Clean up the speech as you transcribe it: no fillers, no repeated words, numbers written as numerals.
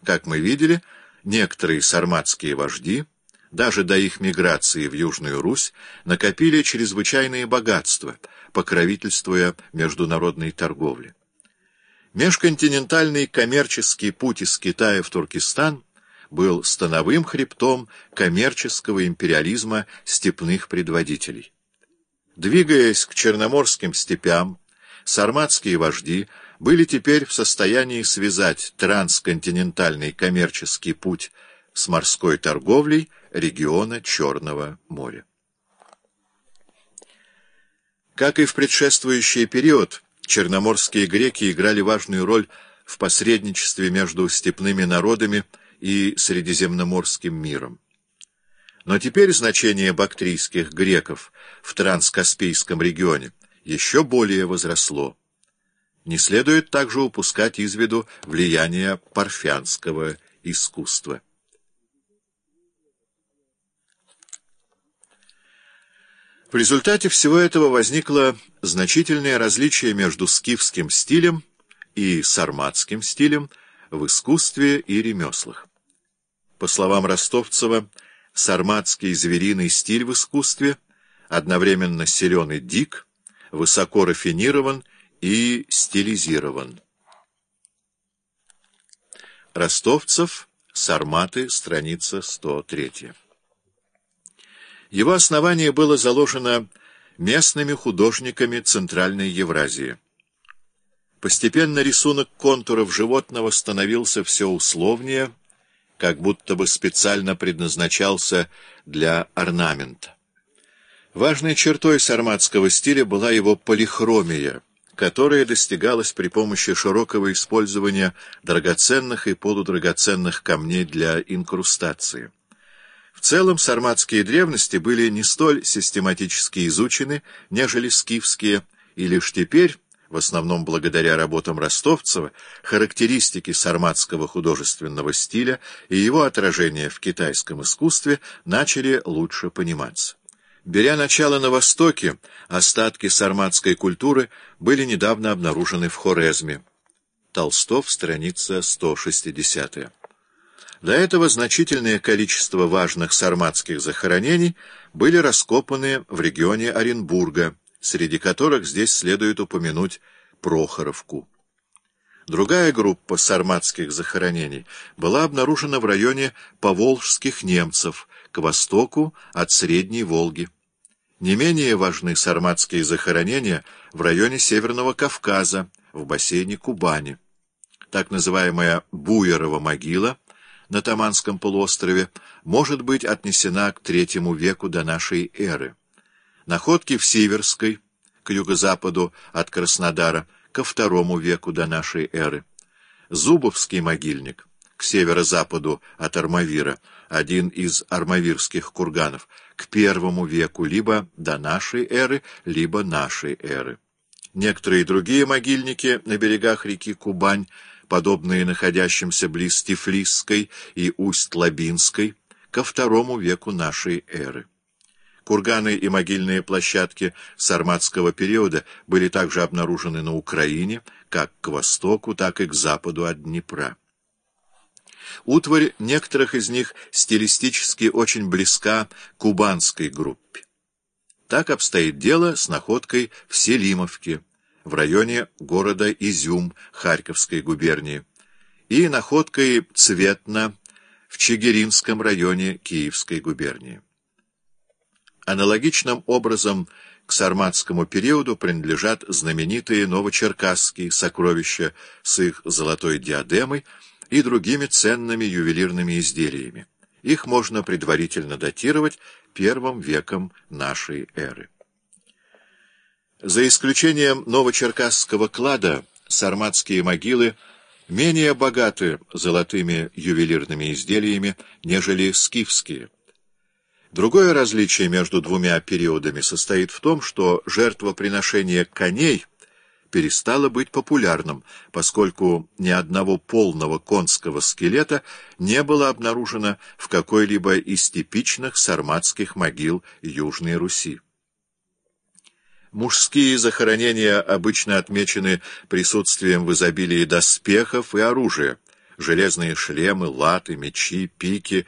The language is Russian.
Как мы видели, некоторые сарматские вожди, даже до их миграции в Южную Русь, накопили чрезвычайные богатства, покровительствуя международной торговле. Межконтинентальный коммерческий путь из Китая в Туркестан был становым хребтом коммерческого империализма степных предводителей. Двигаясь к черноморским степям, сарматские вожди были теперь в состоянии связать трансконтинентальный коммерческий путь с морской торговлей региона Черного моря. Как и в предшествующий период, черноморские греки играли важную роль в посредничестве между степными народами и средиземноморским миром. Но теперь значение бактрийских греков в транскаспийском регионе еще более возросло. Не следует также упускать из виду влияние парфянского искусства. В результате всего этого возникло значительное различие между скифским стилем и сарматским стилем в искусстве и ремеслах. По словам Ростовцева, сарматский звериный стиль в искусстве одновременно силен и дик, высоко рафинирован и стилизирован. Ростовцев, Сарматы, страница 103. Его основание было заложено местными художниками Центральной Евразии. Постепенно рисунок контуров животного становился все условнее, как будто бы специально предназначался для орнамента. Важной чертой сарматского стиля была его полихромия, которая достигалась при помощи широкого использования драгоценных и полудрагоценных камней для инкрустации. В целом сарматские древности были не столь систематически изучены, нежели скифские, и лишь теперь, в основном благодаря работам Ростовцева, характеристики сарматского художественного стиля и его отражения в китайском искусстве начали лучше пониматься. Беря начало на Востоке, остатки сарматской культуры были недавно обнаружены в Хорезме. Толстов, страница 160. До этого значительное количество важных сарматских захоронений были раскопаны в регионе Оренбурга, среди которых здесь следует упомянуть Прохоровку. Другая группа сарматских захоронений была обнаружена в районе поволжских немцев, к востоку от Средней Волги. Не менее важны сарматские захоронения в районе Северного Кавказа, в бассейне Кубани. Так называемая Буерова могила на Таманском полуострове может быть отнесена к III веку до нашей эры. Находки в Сиверской, к юго-западу от Краснодара, ко II веку до нашей эры. Зубовский могильник, к северо-западу от Армавира, один из армавирских курганов, к I веку либо до нашей эры, либо нашей эры. Некоторые другие могильники на берегах реки Кубань, подобные находящимся близ Тифлисской и Усть-Лабинской, ко II веку нашей эры. Курганы и могильные площадки сарматского периода были также обнаружены на Украине, как к востоку, так и к западу от Днепра. Утварь некоторых из них стилистически очень близка кубанской группе. Так обстоит дело с находкой в Селимовке, в районе города Изюм Харьковской губернии, и находкой Цветна в Чигиринском районе Киевской губернии. Аналогичным образом к сарматскому периоду принадлежат знаменитые новочеркасские сокровища с их золотой диадемой и другими ценными ювелирными изделиями. Их можно предварительно датировать I веком нашей эры. За исключением новочеркасского клада, сарматские могилы менее богаты золотыми ювелирными изделиями, нежели скифские. Другое различие между двумя периодами состоит в том, что жертвоприношение коней перестало быть популярным, поскольку ни одного полного конского скелета не было обнаружено в какой-либо из типичных сарматских могил Южной Руси. Мужские захоронения обычно отмечены присутствием в изобилии доспехов и оружия, железные шлемы, латы, мечи, пики